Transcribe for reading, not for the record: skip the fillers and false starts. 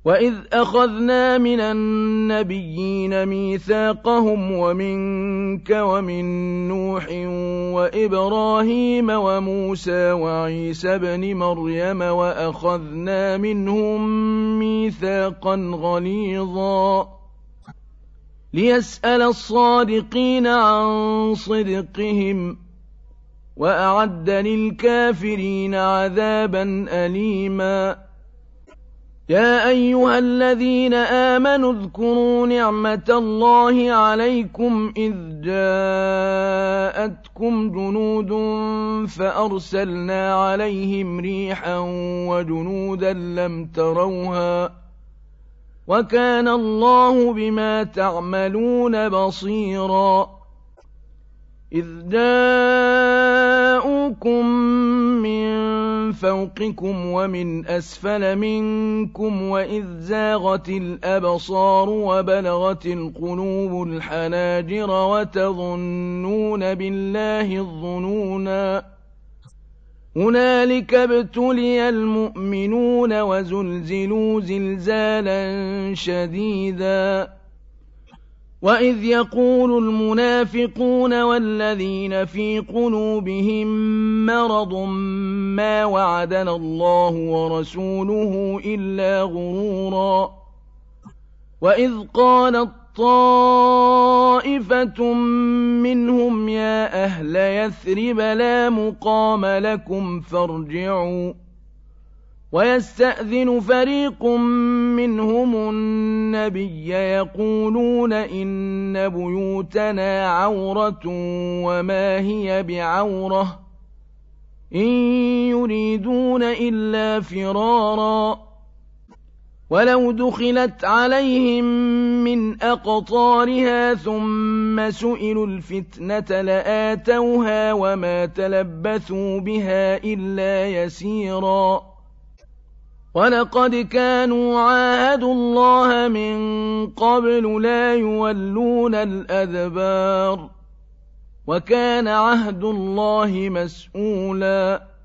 وَإِذْ أَخَذْنَا مِنَ النَّبِيِّينَ مِيثَاقَهُمْ وَمِنكَ وَمِن نُّوحٍ وَإِبْرَاهِيمَ وَمُوسَىٰ وَعِيسَى ابْنِ مَرْيَمَ وَأَخَذْنَا مِنْهُم مِّيثَاقًا غَلِيظًا لِّيَسْأَلَ الصَّادِقِينَ عَن صِدْقِهِمْ وَأَعَدَّ لِلْكَافِرِينَ عَذَابًا أَلِيمًا يَا أَيُّهَا الَّذِينَ آمَنُوا اذْكُرُوا نِعْمَةَ اللَّهِ عَلَيْكُمْ إِذْ جَاءَتْكُمْ جُنُودٌ فَأَرْسَلْنَا عَلَيْهِمْ رِيحًا وَجُنُودًا لَّمْ تَرَوْهَا ۚ وَكَانَ اللَّهُ بِمَا تَعْمَلُونَ بَصِيرًا إِذْ جَاءُوكُم مِّن فَوْقِكُمْ وَمِنْ أَسْفَلَ مِنكُمْ وَإِذْ زَاغَتِ الْأَبْصَارُ وَبَلَغَتِ الْقُلُوبُ الْحَنَاجِرَ وَتَظُنُّونَ بِاللَّهِ الظُّنُونَا هُنَالِكَ ابْتُلِيَ الْمُؤْمِنُونَ وَزُلْزِلُوا زِلْزَالًا شَدِيدًا وَإِذْ يَقُولُ الْمُنَافِقُونَ وَالَّذِينَ فِي قُلُوبِهِم مَّرَضٌ مَّا وَعَدَنَا اللَّهُ وَرَسُولُهُ إِلَّا غُرُورًا وَإِذْ قَالَت طَّائِفَةٌ مِّنْهُمْ يَا أَهْلَ يَثْرِبَ لَا مُقَامَ لَكُمْ فَارْجِعُوا وَيَسْتَأْذِنُ فَرِيقٌ مِّنْهُمُ النَّبِيَّ يَقُولُونَ إِنَّ بُيُوتَنَا عَوْرَةٌ وَمَا هِيَ بِعَوْرَةٍ إِن يُرِيدُونَ إِلَّا فِرَارًا وَلَوْ دُخِلَتْ عَلَيْهِم مِّنْ أَقْطَارِهَا ثُمَّ سُئِلُوا الْفِتْنَةَ لَآتَوْهَا وَمَا تَلَبَّثُوا بِهَا إِلَّا يَسِيرًا وَلَقَدْ كَانُوا عَاهَدُوا اللَّهَ مِن قَبْلُ لَا يُوَلُّونَ الْأَدْبَارَ وَكَانَ عَهْدُ اللَّهِ مَسْئُولًا